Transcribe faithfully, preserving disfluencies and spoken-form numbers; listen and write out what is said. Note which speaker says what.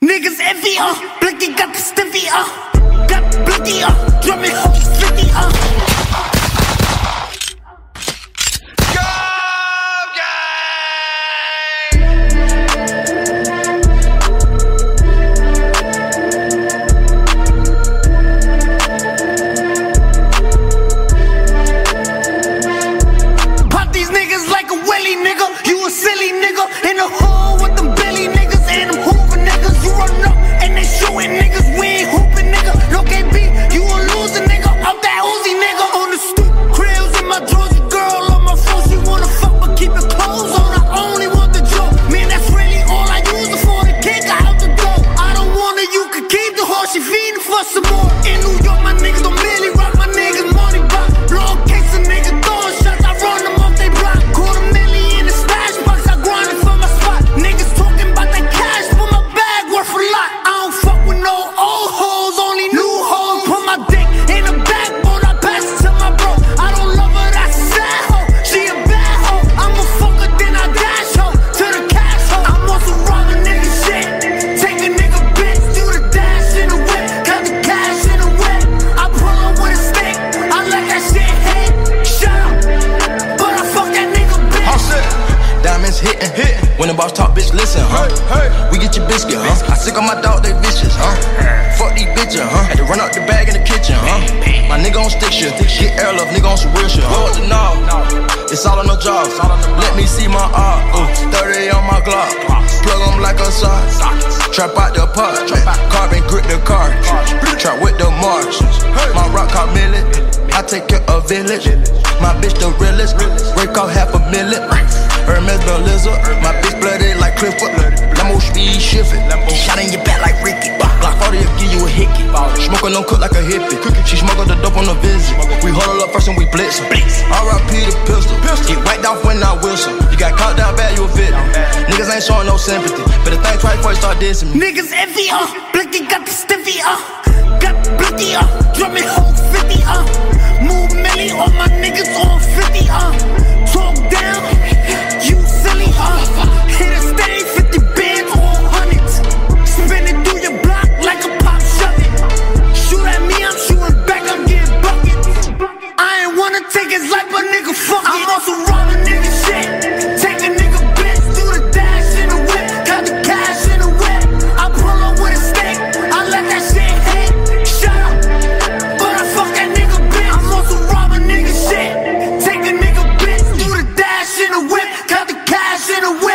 Speaker 1: Niggas envy, uh, Blicky got the stiffy, uh, got the blicky, uh, drumming hoes fifty, uh. Pop these niggas like a willy nigga, you a silly nigga, in the hole with them Billy niggas and them Hoover niggas, you run up and they shooting niggas, we ain't hooping nigga, no K B, you a loser nigga, out that Uzi nigga, on the stoop, cribs in my drawers, your girl on my phone, she wanna fuck but keep her clothes on, I only want the joke, man that's really all I use her for, the cake I out the door, I don't want her, you can keep the horse, she feeding for some more, in New York my niggas don't really rock, my niggas money box, blow a case of nigga throwing shots, I run them off they block, quarter million in the stash box, I grinded for my spot, niggas talking about that cash, but my bag worth a lot, I don't fuck with no old hoes, only new hoes, put my dick in the backbone, I pass it to my bro, I don't love her, that's a sad hoe, she a bad hoe, I'm a fucker, then I dash hoe, to the cash hoe, I'm on some robbing nigga shit, take a nigga bitch, do the dash in the whip, cut the cash in the whip, I pull up with a stick, I let that shit hit, shut up, but I fuck that nigga bitch.
Speaker 2: All set. Diamonds hitting, hitting. When the boss talk, bitch, listen, huh? Hey, hey. We get your biscuit, huh? I sick on my dog, they vicious, huh? Fuck these bitches, huh? Had to run out the bag in the kitchen, huh? My nigga on stick shit, get air love, nigga on some real shit, huh? The knob, it's all on the job. Let me see my art, uh, thirty on my Glock. Plug them like a sock. Trap out the pot, carbon grip the car. Trap with the Martians. My rock called Millet. I take care of village. My bitch the realest. Break off half a million. Hermes the lizard. My bitch blooded like Clifford. Lambo speed shifting. Shot in your back like Ricky. Glock forty will give you a hickey. Smoking don't cook like a hippie. She smoking the dope on the visit. We hold up first and we blitz her. R I P the pistol. Get whacked off when I whistle. You got caught down bad, you a victim. Niggas ain't showing no sympathy. Better think twice before you start dissing me.
Speaker 1: Niggas envy, uh, Blicky got the stiffy, uh, got the blicky, uh, drumming hoes fifty, uh, move milli, all my niggas on fifty, uh, talk down, you silly, uh, hit a stage, fifty bands, all hundreds, spin it through your block like a pop shove it, shoot at me, I'm shooting back, I'm getting buckets, I ain't wanna take his life, but nigga fuck it, I'm on some robbing nigga shit, take a nigga bitch, do the dash in the whip, cut the cash in the whip, I pull up with a stick, I let that shit hit, shut up, but I fuck that nigga bitch, I'm on some robbing nigga shit, take a nigga bitch, do the dash in the whip, cut the cash in the whip.